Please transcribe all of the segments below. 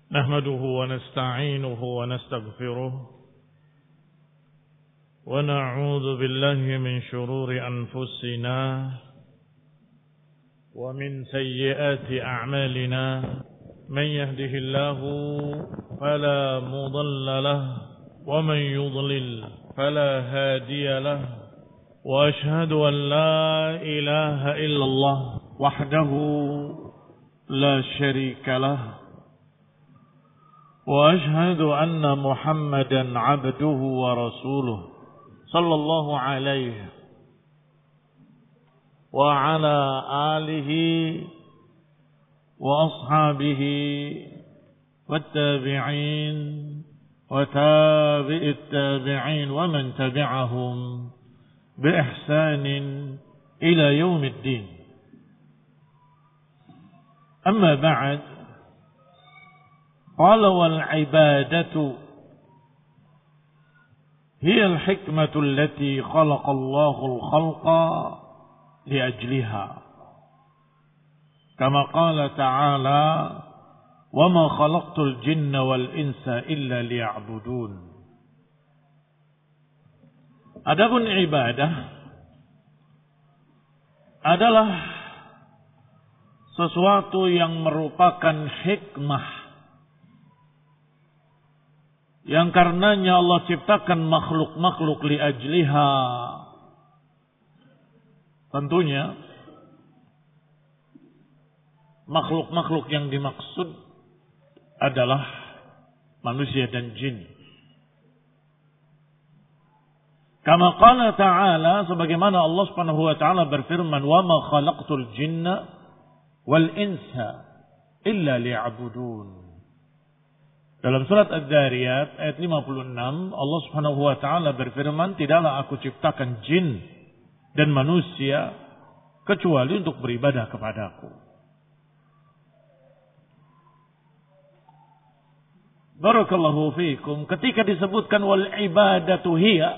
نحمده ونستعينه ونستغفره ونعوذ بالله من شرور أنفسنا ومن سيئات أعمالنا من يهده الله فلا مضل له ومن يضلل فلا هادي له وأشهد أن لا إله إلا الله وحده لا شريك له وأشهد أن محمدا عبده ورسوله صلى الله عليه وعلى آله وأصحابه والتابعين وتابع التابعين ومن تبعهم بإحسان إلى يوم الدين. أما بعد، قال والعبادة هي الحكمة التي خلق الله الخلق لأجلها، كما قال تعالى وما خلقت الجن والإنس إلا ليعبدون. Adapun ibadah adalah sesuatu yang merupakan hikmah yang karenanya Allah ciptakan makhluk-makhluk li ajliha. Tentunya makhluk-makhluk yang dimaksud adalah manusia dan jin. Kama qala ta'ala, sebagaimana Allah Subhanahu wa taala berfirman, "Wa ma khalaqtul jinna wal insa illa liya'budun." Dalam surat Az-Zariyat ayat 56, Allah Subhanahu wa taala berfirman, "Tidaklah aku ciptakan jin dan manusia kecuali untuk beribadah kepadaku." Barakallahu fiikum. Ketika disebutkan wal ibadatu hiya,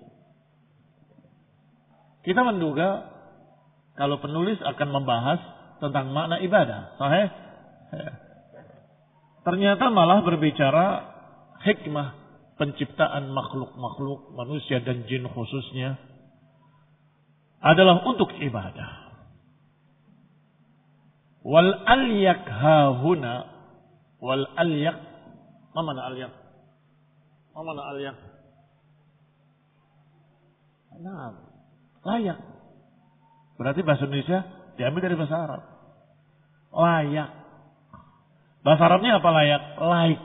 kita menduga kalau penulis akan membahas tentang makna ibadah. Sahih? Ternyata malah berbicara hikmah penciptaan makhluk-makhluk manusia dan jin khususnya adalah untuk ibadah. Wal alyak hahuna, wal alyak, mana alyak? Mana alyak? Nah, layak. Berarti bahasa Indonesia diambil dari bahasa Arab. Layak. Bahasa Arabnya apa layak? Laik.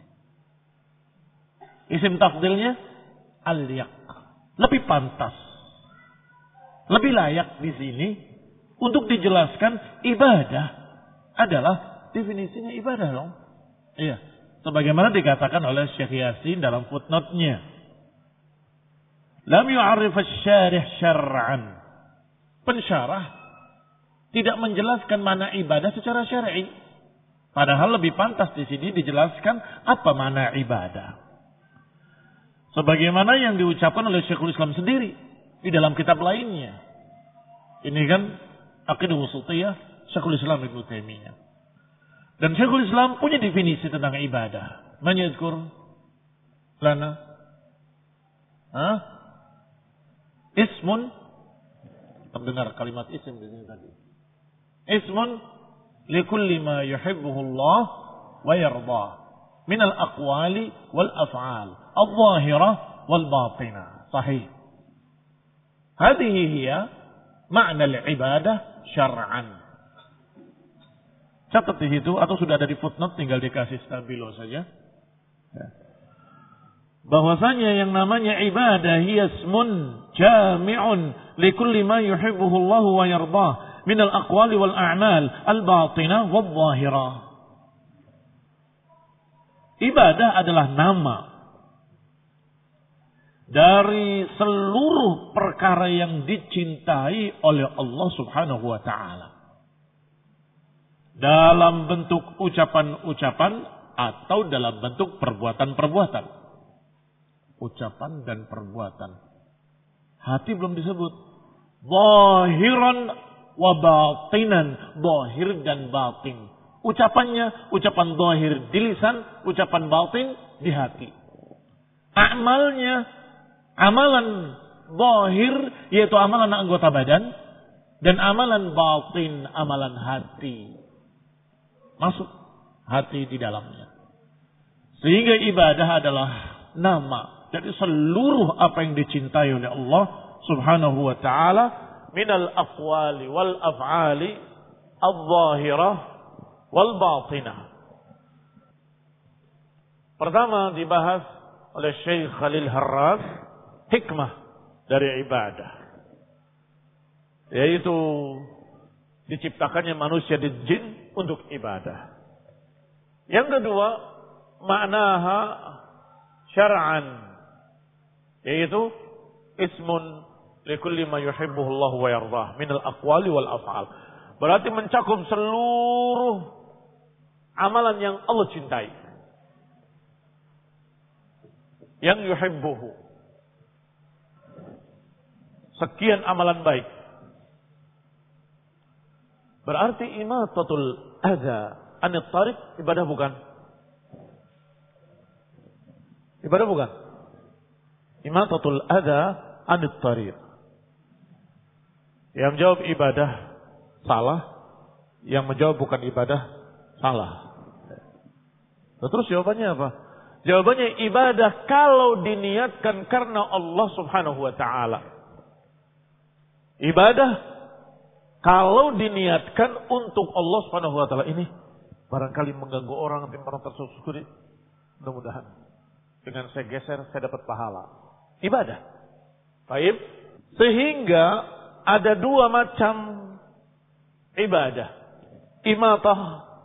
Isim tafdilnya al-yak. Lebih pantas. Lebih layak di sini untuk dijelaskan ibadah adalah definisinya ibadah dong. Iya. Sebagaimana dikatakan oleh Syekh Yasin dalam footnote-nya. Lam yu'arrif asy-syarih syar'an. Pensyarah tidak menjelaskan mana ibadah secara syar'i. Padahal lebih pantas di sini dijelaskan apa makna ibadah. Sebagaimana yang diucapkan oleh Syekhul Islam sendiri di dalam kitab lainnya. Ini kan Aqidah Wasithiyah Syekhul Islam Ibnu Taimiyah. Dan Syekhul Islam punya definisi tentang ibadah. Man yadhkur lana? Ismun, terdengar kalimat isim di sini tadi. Ismun likulli ma yuhibbuhu Allah wa yardah min al-aqwali wal af'al adh-dhahirah wal batinah. Sahih. Hadhihi hiya makna al-ibadah syar'an. Catat di situ atau sudah ada di footnote, tinggal dikasih stabilo saja. Bahwasanya yang namanya ibadah hiya ismun jami'un likulli ma yuhibbuhu Allah wa yardah min al-aqwali wal a'mal al-batinah wal zahirah. Ibadah adalah nama dari seluruh perkara yang dicintai oleh Allah Subhanahu wa taala. Dalam bentuk ucapan-ucapan atau dalam bentuk perbuatan-perbuatan. Ucapan dan perbuatan. Hati belum disebut. Zahiran wa batinan, zahir dan batin. Ucapannya, ucapan zahir di lisan, ucapan batin di hati. Amalnya, amalan zahir yaitu amalan anggota badan, dan amalan batin, amalan hati. Masuk hati di dalamnya. Sehingga ibadah adalah nama dari seluruh apa yang dicintai oleh Allah Subhanahu wa taala minal aqwali wal af'ali adh-dhahirah wal batinah. Pertama dibahas oleh Syekh Khalil Harras hikmah dari ibadah, yaitu diciptakannya manusia dan jin untuk ibadah. Yang kedua, maknaha syar'an, yaitu ismun likulli ma yuhibbuhu Allah wa yardah min al-aqwali wal af'al. Berarti mencakup seluruh amalan yang Allah cintai. Yang yuhibbuhu. Sekian amalan baik. Berarti imatatul adza anit tariq ibadah bukan? Ibadah bukan? Imatatul adza anit tariq. Yang menjawab ibadah salah, yang menjawab bukan ibadah salah. Terus jawabannya apa? Jawabannya ibadah kalau diniatkan karena Allah Subhanahu wa taala. Ibadah kalau diniatkan untuk Allah Subhanahu wa taala, ini barangkali mengganggu orang, nanti orang tersusuk. Mudah-mudahan dengan saya geser saya dapat pahala. Ibadah. Baik. Sehingga ada dua macam ibadah. Imatah.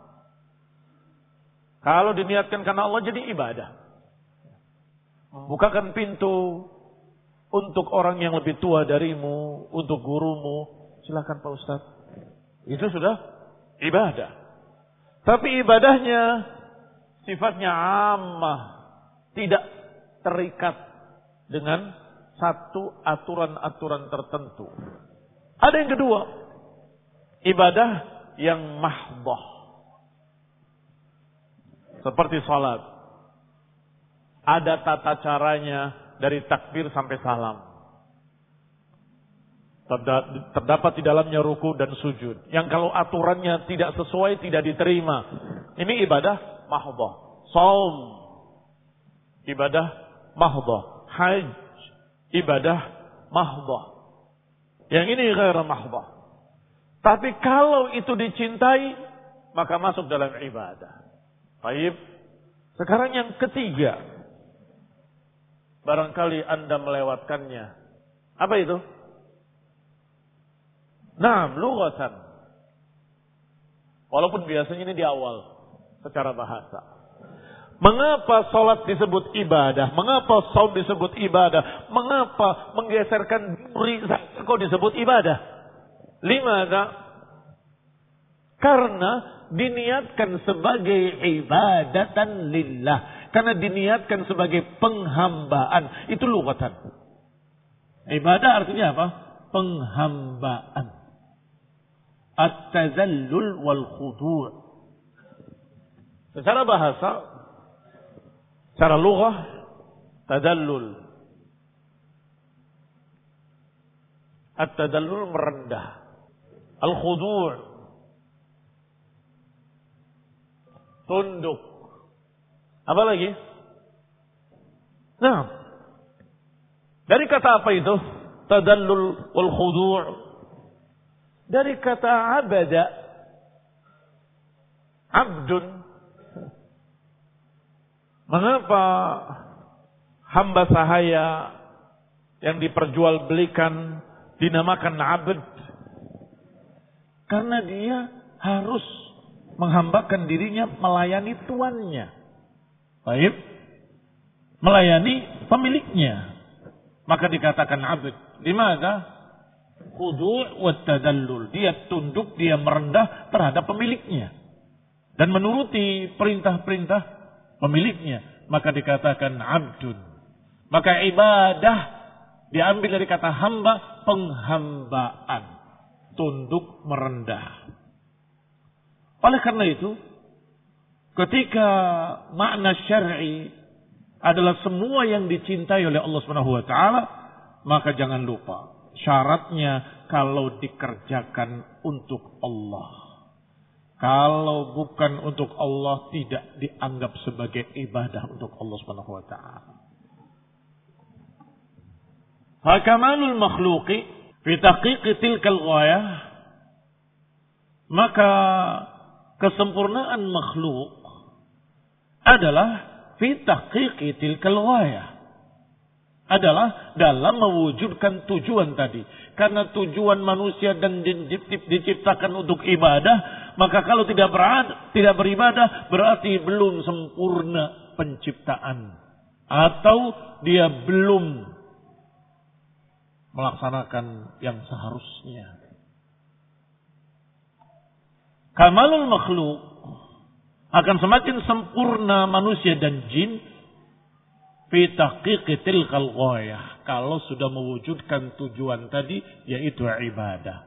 Kalau diniatkan karena Allah jadi ibadah. Bukakan pintu untuk orang yang lebih tua darimu, untuk gurumu. Silakan Pak Ustadz. Itu sudah ibadah. Tapi ibadahnya sifatnya ammah. Tidak terikat dengan satu aturan-aturan tertentu. Ada yang kedua. Ibadah yang mahdhah. Seperti salat. Ada tata caranya dari takbir sampai salam. Terdapat di dalamnya ruku dan sujud. Yang kalau aturannya tidak sesuai tidak diterima. Ini ibadah mahdhah. Shaum. Ibadah mahdhah. Hajj. Ibadah mahdhah. Yang ini ghair mahdhah. Tapi kalau itu dicintai, maka masuk dalam ibadah. Baik. Sekarang yang ketiga. Barangkali Anda melewatkannya. Apa itu? Naam, lughatan. Walaupun biasanya ini di awal secara bahasa. Mengapa salat disebut ibadah? Mengapa saum disebut ibadah? Mengapa menggeserkan duri kok disebut ibadah? Limana? Karena diniatkan sebagai ibadatan lillah. Karena diniatkan sebagai penghambaan. Itu lughatan. Ibadah artinya apa? Penghambaan. At-tazallul wal khudu'. Secara bahasa, secara lughah, tadallul. At-tadallul merendah. Al-khudu' tunduk. Apa lagi? Nah, dari kata apa itu? Tadallul wal khudu'. Dari kata abada. Abdun. Mengapa hamba sahaya yang diperjualbelikan dinamakan abd? Karena dia harus menghambakan dirinya melayani tuannya. Baik. Melayani pemiliknya. Maka dikatakan abd. Dimana? Khudu' wa tadallul. Dia tunduk, dia merendah terhadap pemiliknya. Dan menuruti perintah-perintah pemiliknya. Maka dikatakan abdun. Maka ibadah diambil dari kata hamba, penghambaan. Tunduk merendah. Oleh karena itu, ketika makna syar'i adalah semua yang dicintai oleh Allah Subhanahu wa taala, maka jangan lupa syaratnya kalau dikerjakan untuk Allah. Kalau bukan untuk Allah, tidak dianggap sebagai ibadah untuk Allah Subhanahu wa taala. Fakamalul makhluqi fi tahqiqi tilkal ghayah, maka kesempurnaan makhluk adalah fi tahqiqi tilkal ghayah, adalah dalam mewujudkan tujuan tadi. Karena tujuan manusia dan diciptakan untuk ibadah, maka kalau tidak beribadah berarti belum sempurna penciptaan, atau dia belum melaksanakan yang seharusnya. Kamalul makhluk, akan semakin sempurna manusia dan jin fi tahqiqi tilkal ghayah, kalau sudah mewujudkan tujuan tadi, yaitu ibadah.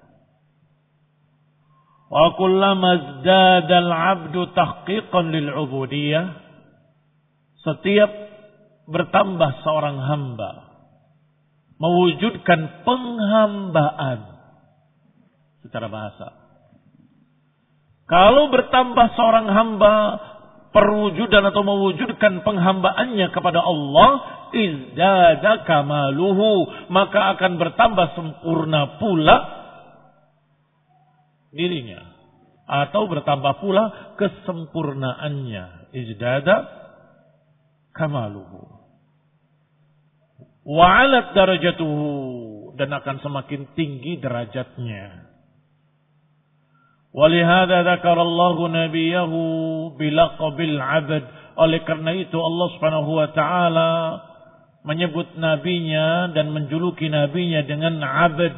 Wa kullama zdada al-'abdu tahqiqan lil 'ubudiyah, setiap bertambah seorang hamba mewujudkan penghambaan secara bahasa. Kalau bertambah seorang hamba perwujudan atau mewujudkan penghambaannya kepada Allah, izdada kamaluhu, maka akan bertambah sempurna pula dirinya, atau bertambah pula kesempurnaannya. Izdada kamaluhu wa 'alat darajatuhu, dan akan semakin tinggi derajatnya. Walihada dzakarallahu nabiyahu bilaqabil 'abd, oleh karena itu Allah Subhanahu wa taala menyebut nabinya dan menjuluki nabinya dengan 'abd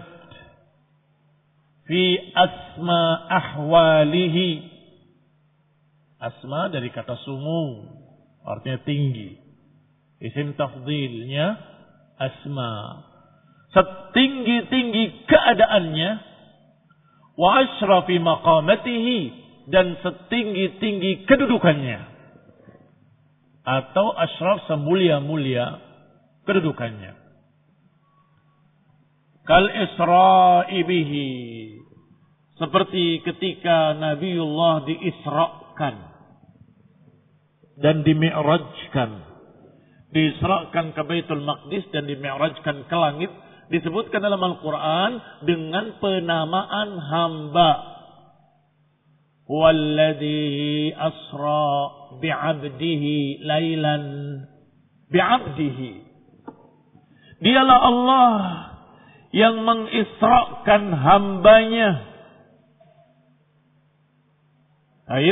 fi asma ahwalihi. Asma dari kata sumu, artinya tinggi. Isim tafdhilnya asma, setinggi-tinggi keadaannya, wa asyrafi maqamatihi, dan setinggi-tinggi kedudukannya, atau asyraf semulia-mulia kedudukannya. Kal isra'i bihi, seperti ketika Nabiullah diisrakan dan dimi'rajkan. Diisrakan ke Baitul Maqdis dan dimi'rajkan ke langit, disebutkan dalam Al-Quran dengan penamaan hamba. Walladhi asra bi'abdihi laylan bi'abdihi. Dialah Allah yang mengisrakan hambanya. Baik.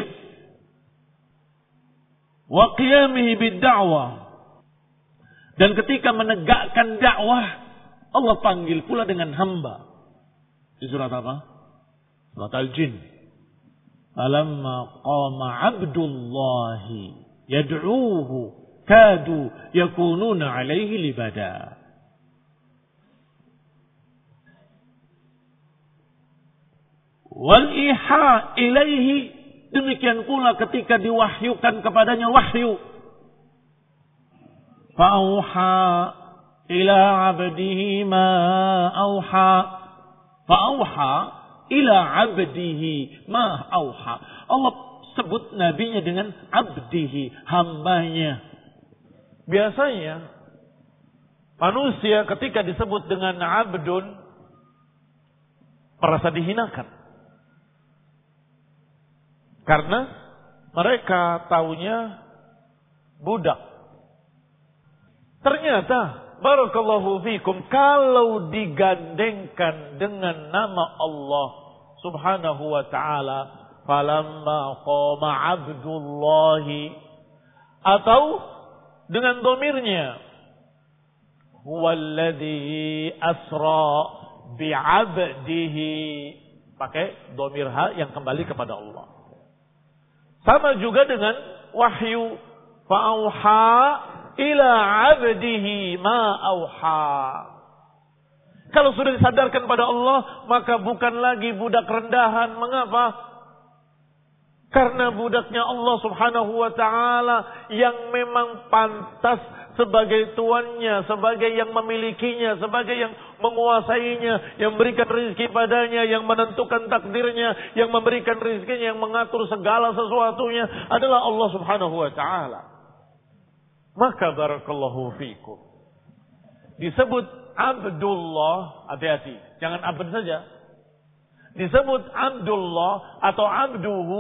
Wa qiyamihi bid-da'wah. Dan ketika menegakkan dakwah, Allah panggil pula dengan hamba. Di surat apa? Surat Al-Jin. Alamma qama 'abdullahi yad'uuhu kadu yakununa 'alaihi libada. Wal iha ilaihi, demikian pula ketika diwahyukan kepadanya wahyu. Fa'auha ila 'abdihi ma auha. Fa'auha ila 'abdihi ma auha. Allah sebut nabinya dengan abdihi, hambanya. Biasanya manusia ketika disebut dengan abdun merasa dihinakan. Karena mereka taunya budak. Ternyata, barakallahu fikum, kalau digandengkan dengan nama Allah Subhanahu wa ta'ala, falamma qama 'abdullahi, atau dengan domirnya, huwallazi asra bi'abdihi, pakai domir ha yang kembali kepada Allah. Sama juga dengan wahyu, fa'auha ila 'abdihi ma auha. Kalau sudah disadarkan pada Allah, maka bukan lagi budak rendahan. Mengapa? Karena budaknya Allah subhanahu wa ta'ala yang memang pantas sebagai tuannya, sebagai yang memilikinya, sebagai yang menguasainya, yang memberikan rezeki padanya, yang menentukan takdirnya, yang memberikan rezekinya, yang mengatur segala sesuatunya adalah Allah subhanahu wa ta'ala. Maka barakallahu fikum. Disebut Abdullah, hati-hati, jangan abd saja. Disebut Abdullah atau Abduhu,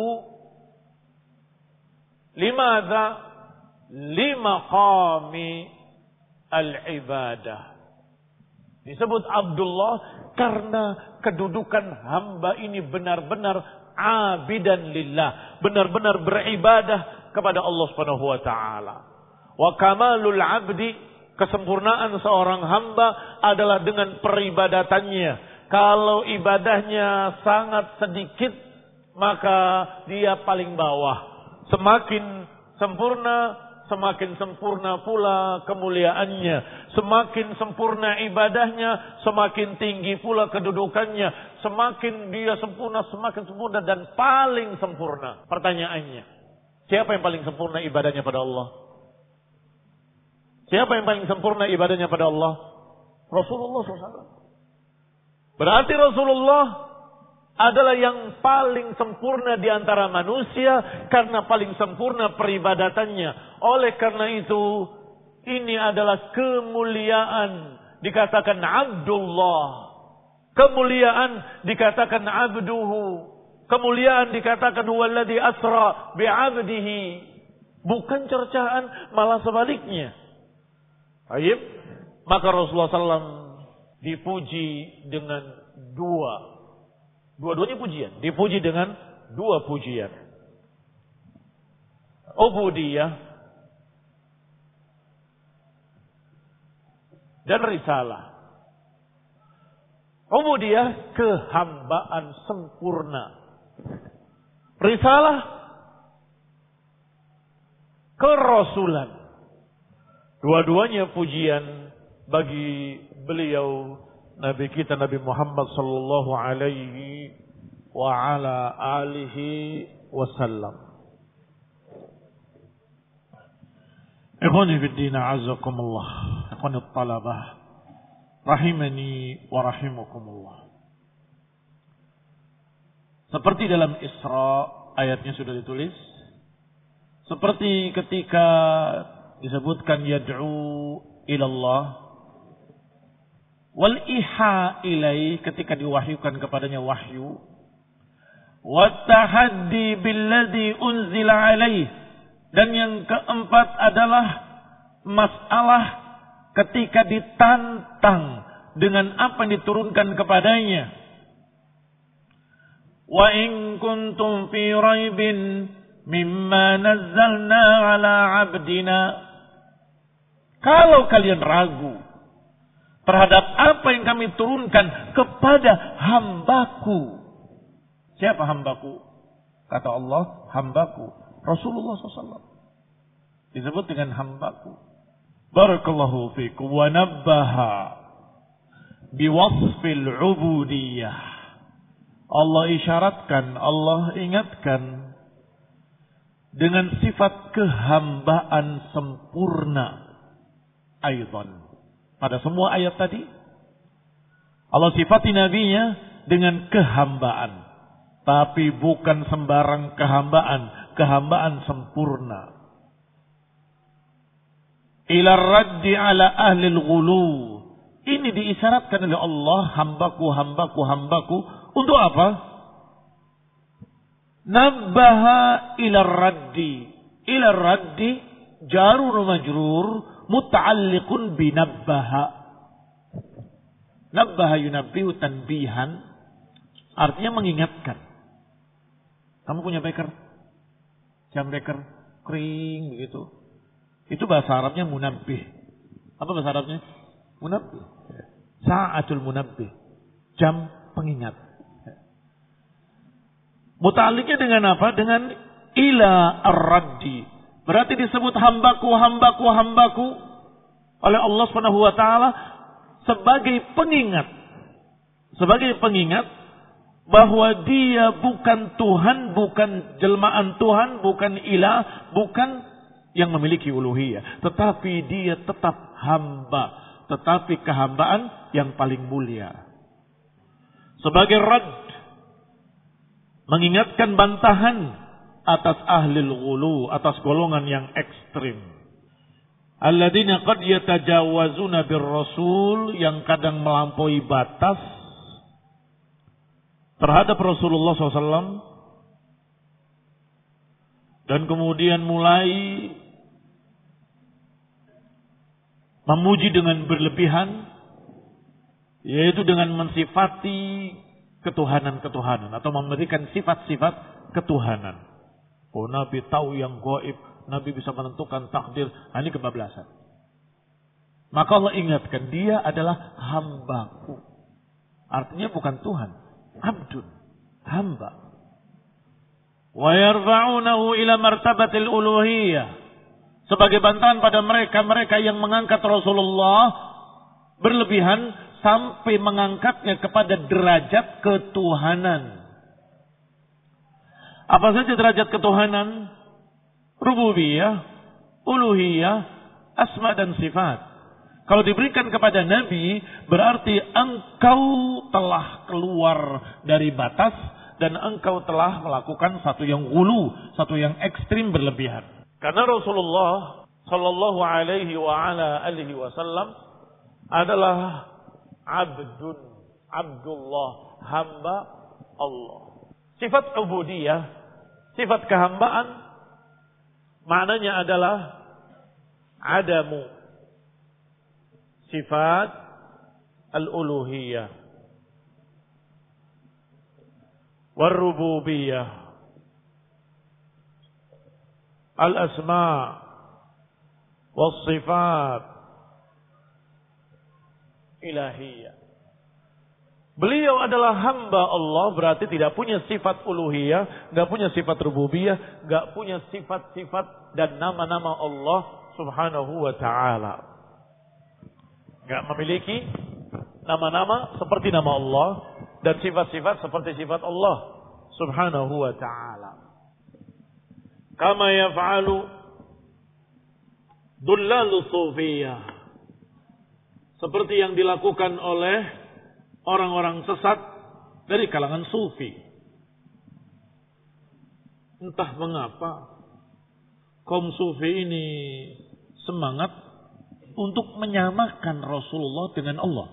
limadha? Limaqami al-ibadah. Disebut Abdullah karena kedudukan hamba ini benar-benar abidan lillah, benar-benar beribadah kepada Allah Subhanahu wa taala. Wa kamalul abdi, kesempurnaan seorang hamba adalah dengan peribadatannya. Kalau ibadahnya sangat sedikit, maka dia paling bawah. Semakin sempurna, semakin sempurna pula kemuliaannya. Semakin sempurna ibadahnya, semakin tinggi pula kedudukannya. Semakin dia sempurna, semakin sempurna dan paling sempurna. Pertanyaannya, siapa yang paling sempurna ibadahnya pada Allah? Siapa yang paling sempurna ibadahnya pada Allah? Rasulullah SAW. Berarti Rasulullah adalah yang paling sempurna di antara manusia karena paling sempurna peribadatannya. Oleh karena itu, ini adalah kemuliaan dikatakan Abdullah. Kemuliaan dikatakan Abduhu. Kemuliaan dikatakan huwallazi asra bi'abdihi. Bukan cercaan, malah sebaliknya. Baik, maka Rasulullah SAW dipuji dengan dua-duanya pujian. Dipuji dengan dua pujian. Ubudiyah dan risalah. Ubudiyah, kehambaan sempurna. Risalah, kerasulan. Dua-duanya pujian bagi beliau Nabi kita Nabi Muhammad sallallahu alaihi wa ala alihi wasallam. Ikhwani fi din, a'azzakumullah. Ikhwani at-talabah rahimani wa rahimakumullah. Seperti dalam Isra ayatnya sudah ditulis, seperti ketika disebutkan yad'u ilallah wal iha ilai, ketika diwahyukan kepadanya wahyu, wat tahaddi billadzi unzila alaih, dan yang keempat adalah masalah ketika ditantang dengan apa yang diturunkan kepadanya. Wa in kuntum fi raibin mimma nazzalna ala abdina, kalau kalian ragu terhadap apa yang kami turunkan kepada hambaku. Siapa hambaku? Kata Allah, hambaku Rasulullah SAW disebut dengan hambaku. Barakallahu fikum. Wa nabbaha biwasfil ubudiyah. Allah isyaratkan, Allah ingatkan dengan sifat kehambaan sempurna. Aidan, pada semua ayat tadi Allah sifati nabinya dengan kehambaan, tapi bukan sembarang kehambaan, kehambaan sempurna. Ila raddi ala ahli al-ghulu, ini diisyaratkan oleh Allah, hambaku, hambaku, hambaku. Untuk apa? Nabbaha ila raddi. Ila raddi jarur majrur muta'alliqun binabbaha. Nabbaha yunabbihu tanbihan, artinya mengingatkan. Kamu punya beker? Jam beker kering begitu. Itu bahasa Arabnya munabbih. Apa bahasa Arabnya? Munabbih. Sa'atul munabbih. Jam pengingat. Muta'alliqnya dengan apa? Dengan ila ar-raddi. Berarti disebut hambaku, hambaku, hambaku oleh Allah Subhanahu wa taala sebagai pengingat. Sebagai pengingat bahwa dia bukan Tuhan, bukan jelmaan Tuhan, bukan ilah, bukan yang memiliki uluhiyah, tetapi dia tetap hamba, tetapi kehambaan yang paling mulia. Sebagai rad, mengingatkan bantahan atas ahlul ghulu, atas golongan yang ekstrim. Alladzina qad yatajawazuna birrasul, yang kadang melampaui batas terhadap Rasulullah SAW, dan kemudian mulai memuji dengan berlebihan, yaitu dengan mensifati ketuhanan-ketuhanan atau memberikan sifat-sifat ketuhanan. Oh, Nabi tahu yang gaib, Nabi bisa menentukan takdir. Ini kebablasan. Maka Allah ingatkan, dia adalah hambaku. Artinya bukan Tuhan, abdun, hamba. Wa yarfa'unahu ila martabatil uluhiyah. Sebagai bantahan pada mereka yang mengangkat Rasulullah berlebihan sampai mengangkatnya kepada derajat ketuhanan. Apa saja derajat ketuhanan? Rububiyah, uluhiyah, asma dan sifat. Kalau diberikan kepada Nabi, berarti engkau telah keluar dari batas dan engkau telah melakukan satu yang ghulu, satu yang ekstrim berlebihan. Karena Rasulullah sallallahu alaihi wa ala alihi wasallam adalah Abdullah, hamba Allah. Sifat ubudiyah, sifat kehambaan, maknanya adalah adamu sifat al-uluhiyah wal-rububiyah, al-asma' wal-sifat ilahiyah. Beliau adalah hamba Allah, berarti tidak punya sifat uluhiyah, tidak punya sifat rububiyah, tidak punya sifat-sifat dan nama-nama Allah subhanahu wa ta'ala. Tidak memiliki nama-nama seperti nama Allah dan sifat-sifat seperti sifat Allah subhanahu wa ta'ala. Kama yaf'alu dullalu sufiyah, seperti yang dilakukan oleh orang-orang sesat dari kalangan sufi. Entah mengapa kaum sufi ini semangat untuk menyamakan Rasulullah dengan Allah.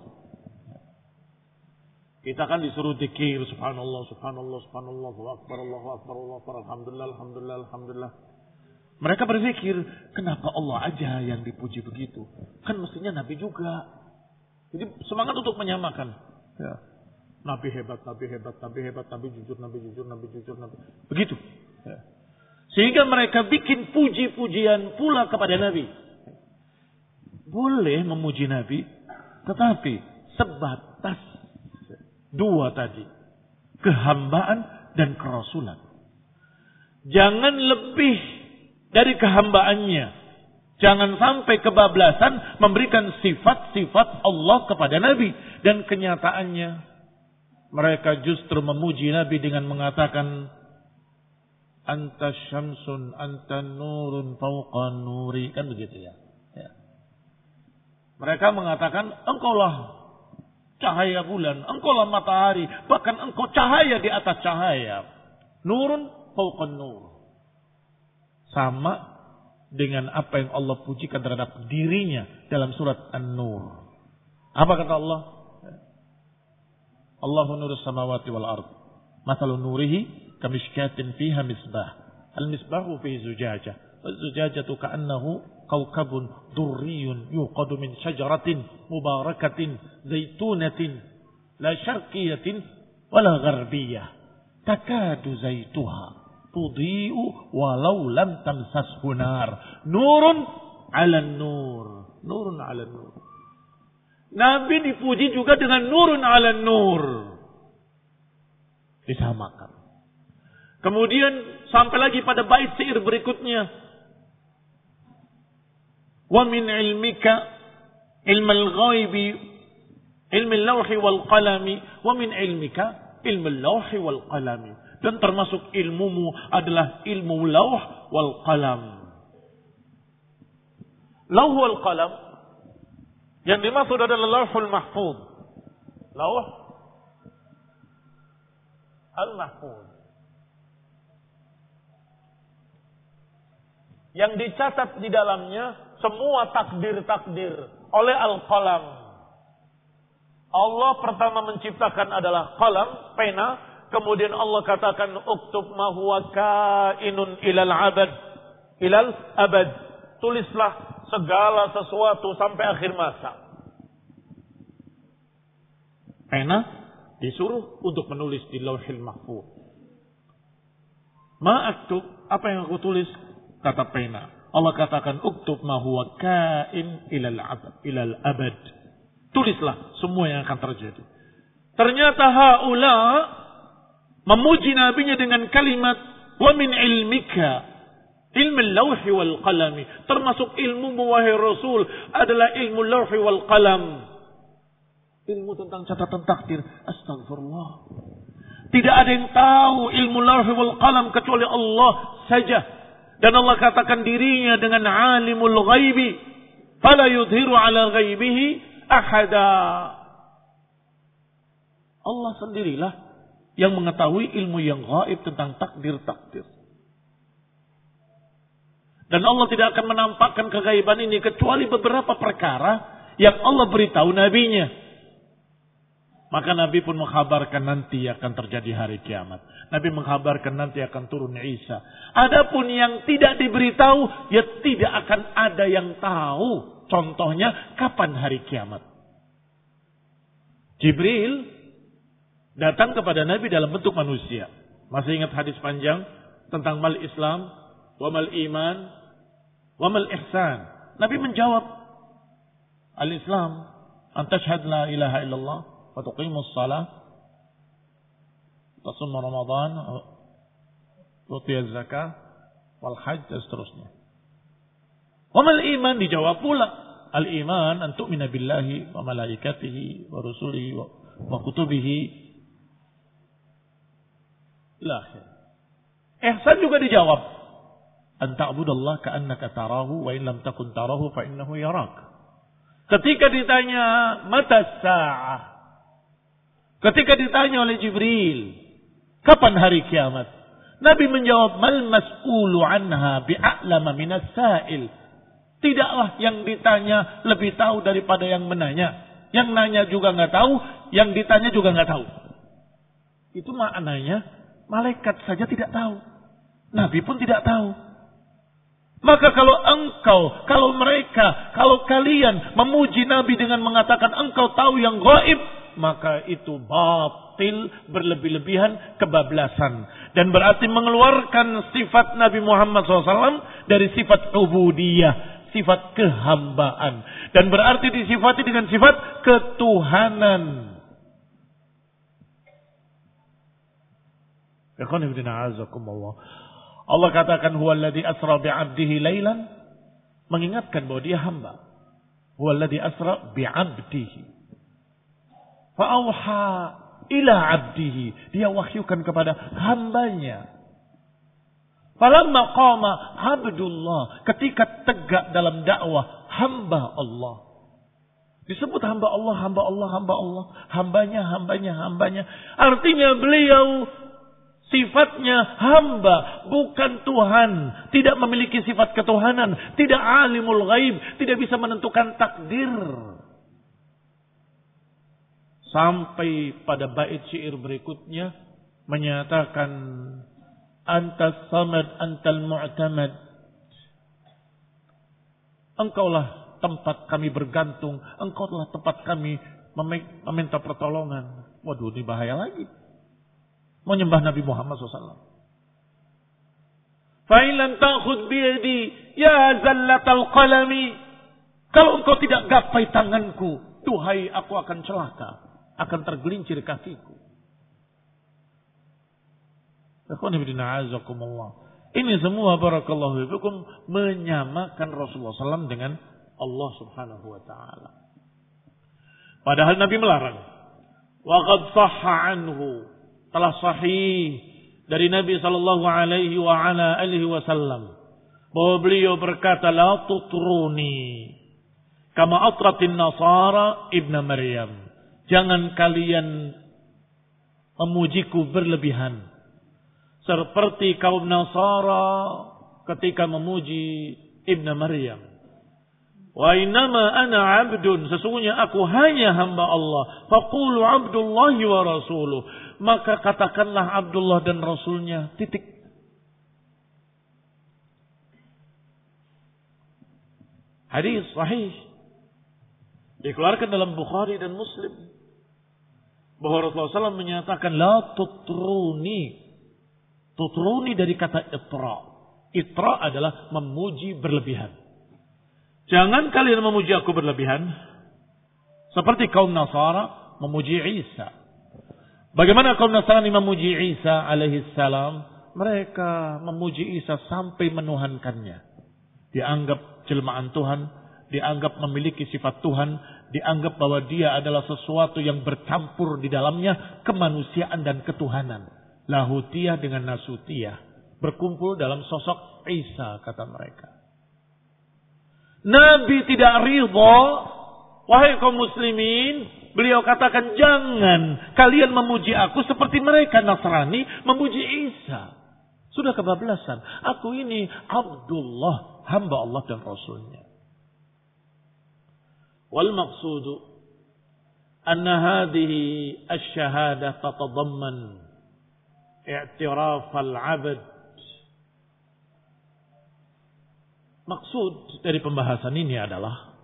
Kita kan disuruh zikir subhanallah, subhanallah, subhanallah, Allahu akbar, Allahu akbar, Allahu akbar, alhamdulillah, alhamdulillah, alhamdulillah. Mereka berpikir, kenapa Allah aja yang dipuji begitu? Kan mestinya Nabi juga. Jadi semangat untuk menyamakan. Ya. Nabi hebat, Nabi hebat, Nabi hebat, Nabi jujur, Nabi jujur, Nabi jujur, Nabi. Begitu. Ya. Sehingga mereka bikin puji-pujian pula kepada Nabi. Boleh memuji Nabi, tetapi sebatas dua tadi. Kehambaan dan kerasulan. Jangan lebih dari kehambaannya. Jangan sampai kebablasan memberikan sifat-sifat Allah kepada Nabi. Dan kenyataannya mereka justru memuji Nabi dengan mengatakan anta syamsun, anta nurun fauqa nuri. Kan begitu ya. Mereka mengatakan engkaulah cahaya bulan, engkaulah matahari, bahkan engkau cahaya di atas cahaya. Nurun fauqa nur. Sama dengan apa yang Allah pujikan terhadap dirinya dalam surat An-Nur. Apa kata Allah? Allahu nurus samawati wal ard. Mathalu nurihi kamishkatin fiha misbah. Al-misbahu fi zujajah. Az-zujajatu ka'annahu kawkabun durriyun yuqadu min syajaratin mubarakatin zaitunatin la syarqiyatin wala gharbiyah. Takadu zaituha tudhi'u walau lam tamsashu nar. Nurun 'ala nur. Nurun 'ala nur. Nabi dipuji juga dengan nurun 'ala nur. Disamakan. Kemudian sampai lagi pada bait syair berikutnya. Wa min ilmika ilmal ghaibi ilmil lawhi wal qalami wa min ilmika ilmu lauhi wal qalami. Dan termasuk ilmumu adalah ilmu lauh wal qalam. Lauh wal qalam yang dimaksud adalah lauhul mahfuz. Lauh al-mahfuz. Yang dicatat di dalamnya semua takdir-takdir oleh al-qalam. Allah pertama menciptakan adalah qalam, pena. Kemudian Allah katakan uktub ma huwa kainun ilal abad. Tulislah segala sesuatu sampai akhir masa. Pena disuruh untuk menulis di Lauhil Mahfuz. Ma aktub, apa yang aku tulis? Kata pena. Allah katakan uktub ma huwa kain ilal abad. Tulislah semua yang akan terjadi. Ternyata haula memuji nabinya dengan kalimat wa min ilmika ilmu lauhi wal qalami. Termasuk ilmu wahai Rasul adalah ilmu lauhi wal qalam. Ilmu tentang catatan takdir. Astagfirullah. Tidak ada yang tahu ilmu lauhi wal qalam kecuali Allah saja. Dan Allah katakan dirinya dengan alimul ghaibi. Fala yudhiru ala ghaibihi ahada. Allah sendirilah yang mengetahui ilmu yang gaib tentang takdir-takdir. Dan Allah tidak akan menampakkan kegaiban ini kecuali beberapa perkara yang Allah beritahu nabinya. Maka Nabi pun mengkhabarkan nanti akan terjadi hari kiamat. Nabi mengkhabarkan nanti akan turun Isa. Adapun yang tidak diberitahu, ya tidak akan ada yang tahu. Contohnya kapan hari kiamat. Jibril datang kepada Nabi dalam bentuk manusia. Masih ingat hadis panjang tentang mal Islam, wa mal iman, wa mal ihsan. Nabi menjawab, al-Islam an tashhad la ilaha illallah wa tuqimus salah wa tasum Ramadan wa tu'tiyaz zakah wal hajj dan seterusnya. Wa mal iman dijawab pula, al-iman an tu'mina billahi wa malaikatihi wa rusulihi wa kutubihi. Lahir. Ihsan juga dijawab. An ta'budallah ka'annaka tarahu wa in lam takun tarahu fa innahu yarak. Ketika ditanya mata sa'ah. Ketika ditanya oleh Jibril, kapan hari kiamat? Nabi menjawab, mal mas'ulu anha bi'a'lama minas sa'il. Tidaklah yang ditanya lebih tahu daripada yang menanya. Yang nanya juga enggak tahu, yang ditanya juga enggak tahu. Itu maknanya malaikat saja tidak tahu. Nabi pun tidak tahu. Maka kalau engkau, kalau mereka, kalau kalian memuji Nabi dengan mengatakan engkau tahu yang gaib, maka itu batil, berlebih-lebihan, kebablasan. Dan berarti mengeluarkan sifat Nabi Muhammad SAW dari sifat ubudiyah, sifat kehambaan. Dan berarti disifati dengan sifat ketuhanan. Allah katakan huwallazi asra bi'abdihi lailan, mengingatkan bahwa dia hamba. Huwallazi asra bi'abdihi fa'auha ila 'abdihi, dia wahyukan kepada hambanya. Falamma qama 'abdullah, ketika tegak dalam dakwah hamba Allah. Disebut hamba Allah, hamba Allah, hamba Allah, hambanya. Artinya beliau sifatnya hamba, bukan Tuhan. Tidak memiliki sifat ketuhanan. Tidak alimul ghaib. Tidak bisa menentukan takdir. Sampai pada bait syair berikutnya menyatakan antas samad antal mu'tamad. Engkaulah tempat kami bergantung. Engkaulah tempat kami meminta pertolongan. Waduh, ini bahaya lagi. Mau nyembah Nabi Muhammad SAW. Fa'ilan ta'khud biyadi ya zallatal qalami. Kalau engkau tidak gapai tanganku, duhai aku akan celaka, akan tergelincir kakiku. Ini semua barakallahu fikum menyamakan Rasulullah SAW dengan Allah Subhanahu wa taala. Padahal Nabi melarang. Wa qad sahha anhu telah sahih dari Nabi sallallahu alaihi wa ala alihi wasallam bahwa beliau berkata, la tutruni kama atratin nasara ibnu Maryam. Jangan kalian memujiku berlebihan seperti kaum Nasara ketika memuji ibnu Maryam. Wa innama ana 'abdun, sesungguhnya aku hanya hamba Allah. Faqulu 'abdullahi wa rasuluh, maka katakanlah Abdullah dan Rasulnya. Titik. Hadis sahih dikeluarkan dalam Bukhari dan Muslim bahwa Rasulullah SAW menyatakan la tutruni. Tutruni dari kata itra. Itra adalah memuji berlebihan. Jangan kalian memuji aku berlebihan seperti kaum Nasara memuji Isa. Bagaimana kaum Nasrani memuji Isa alaihi salam? Mereka memuji Isa sampai menuhankannya. Dianggap jelmaan Tuhan, dianggap memiliki sifat Tuhan, dianggap bahwa dia adalah sesuatu yang bercampur di dalamnya kemanusiaan dan ketuhanan. Lahutiyah dengan nasutiyah berkumpul dalam sosok Isa, kata mereka. Nabi tidak ridha, wahai kaum muslimin, beliau katakan jangan kalian memuji aku seperti mereka Nasrani memuji Isa. Sudah kebablasan. Aku ini Abdullah, hamba Allah dan Rasulnya. Wal maqsudu anna hadhihi asy-syahadah tatadamman i'tiraf al-'abd. Maksud dari pembahasan ini adalah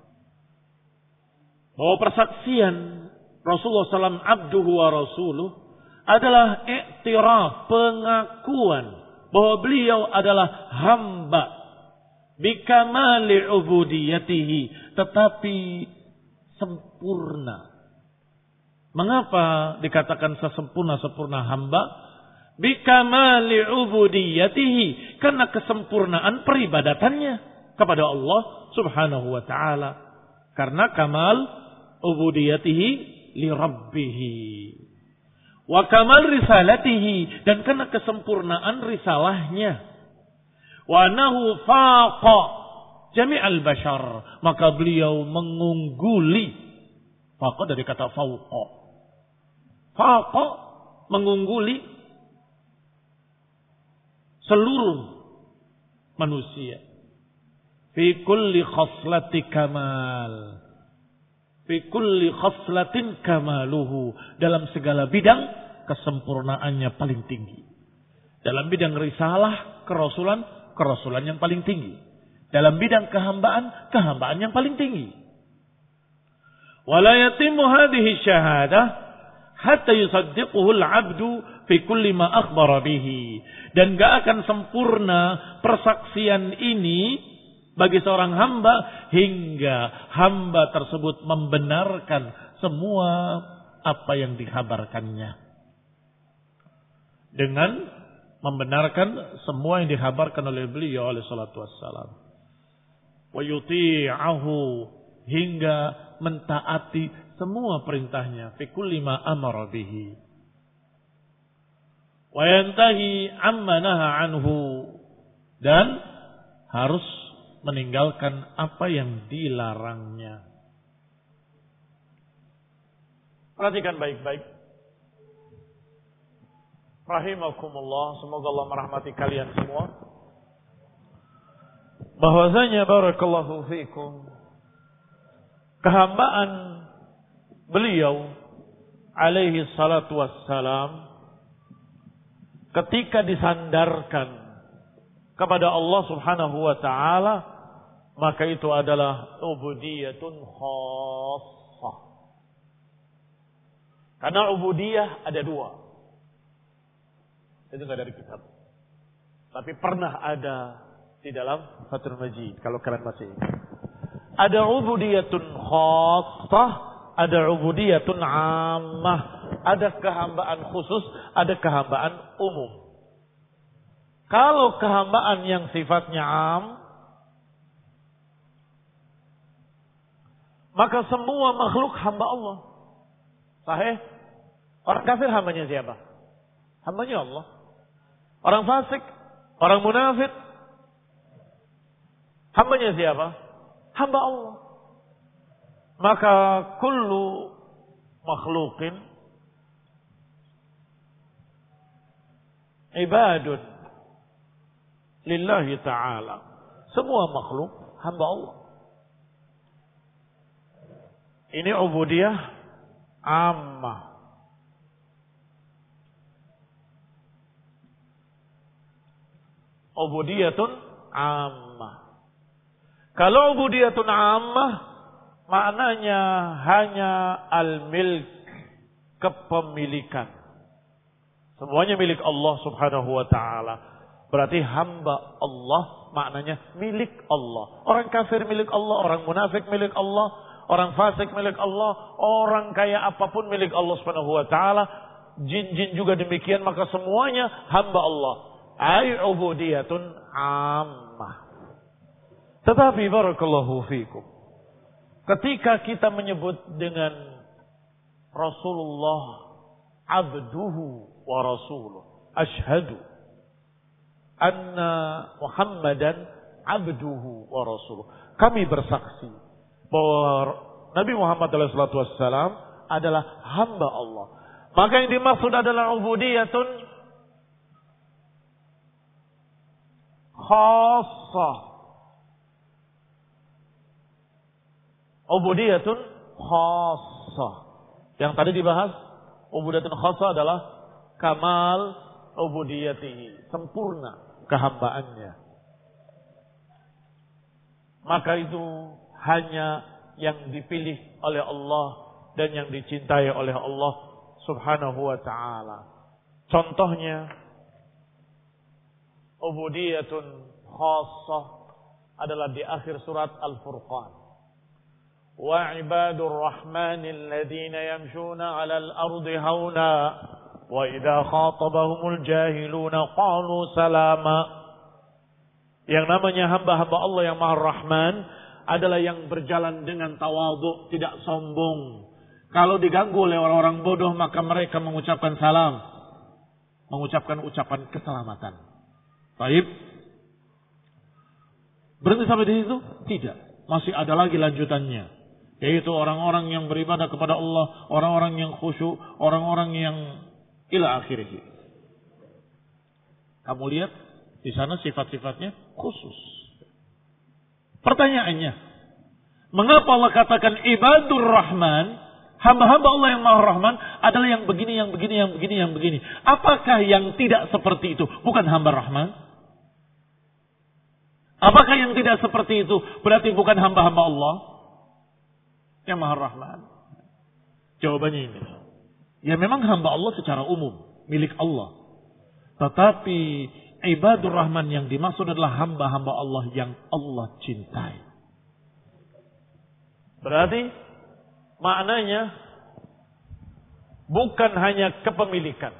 bahwa persaksian Rasulullah SAW abduhu wa rasuluh adalah i'tiraf, pengakuan bahwa beliau adalah hamba bikamali ubudiyatihi, tetapi sempurna. Mengapa dikatakan sesempurna-sempurna hamba? Bikamali ubudiyatihi, karena kesempurnaan peribadatannya kepada Allah Subhanahu wa taala. Karena kamal ubudiyatihi li rabbih. Wa kamal risalatihi, dan karena kesempurnaan risalahnya. Wa nahu faqa jami'al bashar, maka beliau mengungguli. Faqa dari kata fauqa. Faqa mengungguli seluruh manusia. Fi kulli khaslati kamal. Fi kulli khaslatin kamaluhu. Dalam segala bidang kesempurnaannya paling tinggi. Dalam bidang risalah, kerasulan yang paling tinggi. Dalam bidang kehambaan yang paling tinggi. Wala yatimmu hadhihi syahadah hatta yusaddiquhu al-'abdu fi kulli ma akhbara bihi. Dan gak akan sempurna persaksian ini bagi seorang hamba hingga hamba tersebut membenarkan semua apa yang dikabarkannya. Dengan membenarkan semua yang dikabarkan oleh beliau alaihi salatu wassalam. Wa yuti'ahu, hingga mentaati semua perintahnya fi kulli ma amara bihi. Wa yantahi amma naha anhu, dan harus meninggalkan apa yang dilarangnya. Perhatikan baik-baik. Rahimakumullah, semoga Allah merahmati kalian semua. Bahwasanya barakallahu fikum, kehambaan beliau alaihi salatu wassalam ketika disandarkan kepada Allah Subhanahu wa taala, maka itu adalah ubudiyatun khassah. Karena ubudiyah ada dua. Itu enggak dari kitab. Tapi pernah ada di dalam Fathul Majid, kalau kalian masih ingat. Ada ubudiyatun khassah, ada ubudiyatun ammah, ada kehambaan khusus, ada kehambaan umum. Kalau kehambaan yang sifatnya am, maka semua makhluk hamba Allah. Sahih? Orang kafir hambanya siapa? Hambanya Allah. Orang fasik, orang munafik, hambanya siapa? Hamba Allah. Maka kullu makhluqin ibadun lillahi ta'ala. Semua makhluk hamba Allah. Ini ubudiyah ammah. Ubudiyatun ammah. Kalau ubudiyatun ammah, maknanya hanya al-milk, kepemilikan. Semuanya milik Allah subhanahu wa ta'ala. Berarti hamba Allah maknanya milik Allah. Orang kafir milik Allah, orang munafik milik Allah, orang fasik milik Allah, orang kaya apapun milik Allah subhanahu wa ta'ala. Jin-jin juga demikian, maka semuanya hamba Allah. Ay ubudiyatun ammah. Tetapi barakallahu fikum, ketika kita menyebut dengan Rasulullah abduhu wa rasuluh, asyhadu anna Muhammadan abduhu wa rasuluh, kami bersaksi bahwa Nabi Muhammad SAW adalah hamba Allah. Maka yang dimaksud adalah ubudiyatun khassah. Ubudiyatun khassah. Yang tadi dibahas, ubudiyatun khassah adalah kamal ubudiyatihi, sempurna kehambaannya. Maka itu hanya yang dipilih oleh Allah dan yang dicintai oleh Allah subhanahu wa ta'ala. Contohnya, ubudiyatun khassah adalah di akhir surat Al-Furqan. Wa ibadur rahmanil ladhina yamshuna 'alal ardi hauna wa idza khatabahumul jahiluna qalu salama. Yang namanya hamba-hamba Allah yang Maha Rahman adalah yang berjalan dengan tawadhu, tidak sombong. Kalau diganggu oleh orang-orang bodoh maka mereka mengucapkan salam, mengucapkan ucapan keselamatan. Baik. Berhenti sampai di situ? Tidak. Masih ada lagi lanjutannya. Yaitu orang-orang yang beribadah kepada Allah, orang-orang yang khusyuk, orang-orang yang ila akhirih. Kamu lihat di sana sifat-sifatnya khusus. Pertanyaannya, mengapa Allah katakan ibadur rahman, hamba-hamba Allah yang Maha Rahman adalah yang begini, yang begini, yang begini, yang begini. Apakah yang tidak seperti itu bukan hamba Rahman? Apakah yang tidak seperti itu berarti bukan hamba-hamba Allah yang Maha Rahman? Jawabannya ini. Ya memang hamba Allah secara umum, milik Allah. Tetapi ibadur Rahman yang dimaksud adalah hamba-hamba Allah yang Allah cintai. Berarti maknanya bukan hanya kepemilikan.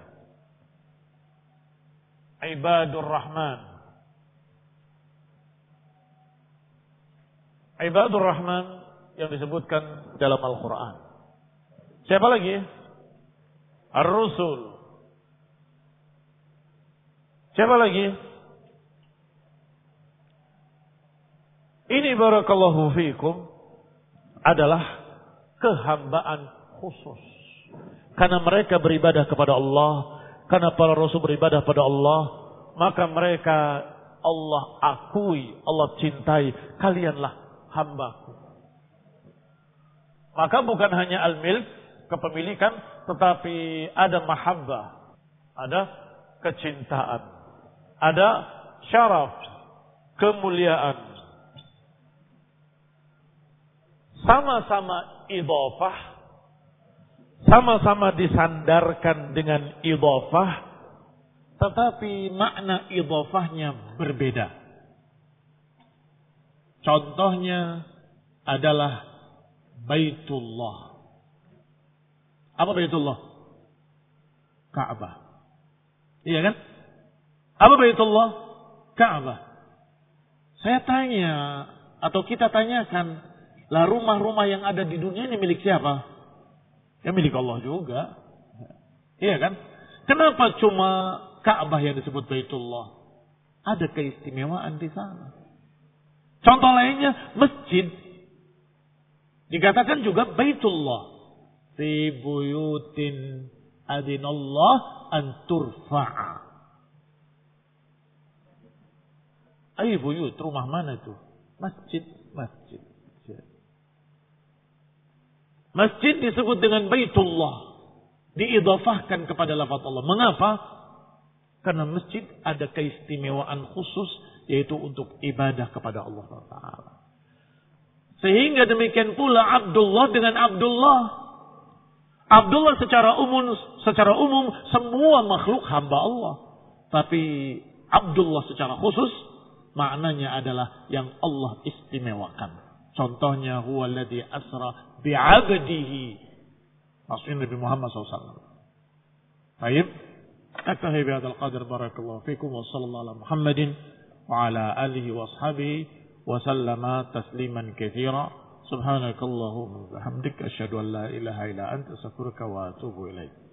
Ibadur Rahman. Ibadur Rahman yang disebutkan dalam Al-Quran. Siapa lagi? Ar-Rusul. Siapa lagi? Ini barakallahu fiikum adalah kehambaan khusus. Karena mereka beribadah kepada Allah, karena para rasul beribadah pada Allah, maka mereka Allah akui, Allah cintai, kalianlah hambaku. Maka bukan hanya al-milk, kepemilikan, tetapi ada mahabbah, ada kecintaan, ada syaraf, kemuliaan. Sama-sama idhofah, sama-sama disandarkan dengan idhofah, tetapi makna idhofahnya berbeda. Contohnya adalah Baitullah. Apa Baitullah? Ka'bah. Iya kan? Apa Baitullah? Ka'bah. Saya tanya, atau kita tanyakan, lah rumah-rumah yang ada di dunia ini milik siapa? Ya milik Allah juga. Iya kan? Kenapa cuma Ka'bah yang disebut Baitullah? Ada keistimewaan di sana. Contoh lainnya masjid dikatakan juga Baitullah. Fi buyutin adinallah an turfa'a. Ay buyut, rumah mana itu? Masjid. Masjid disebut dengan Baitullah. Diidhafahkan kepada lafaz Allah. Mengapa? Karena masjid ada keistimewaan khusus, yaitu untuk ibadah kepada Allah Taala. Sehingga demikian pula Abdullah dengan Abdullah. Abdullah secara umum semua makhluk hamba Allah. Tapi Abdullah secara khusus maknanya adalah yang Allah istimewakan. Contohnya huwallazi asra bi'abdihi. Maksudnya Nabi Muhammad SAW. Baik. Aktahi bihadzal qadar, barakallahu fikum wa sallallahu ala Muhammadin wa ala alihi wa ashabihi wa sallama tasliman katsira. Subhanakallahumma wa bihamdika asyhadu an la ilaha illa anta astaghfiruka wa atubu ilaik.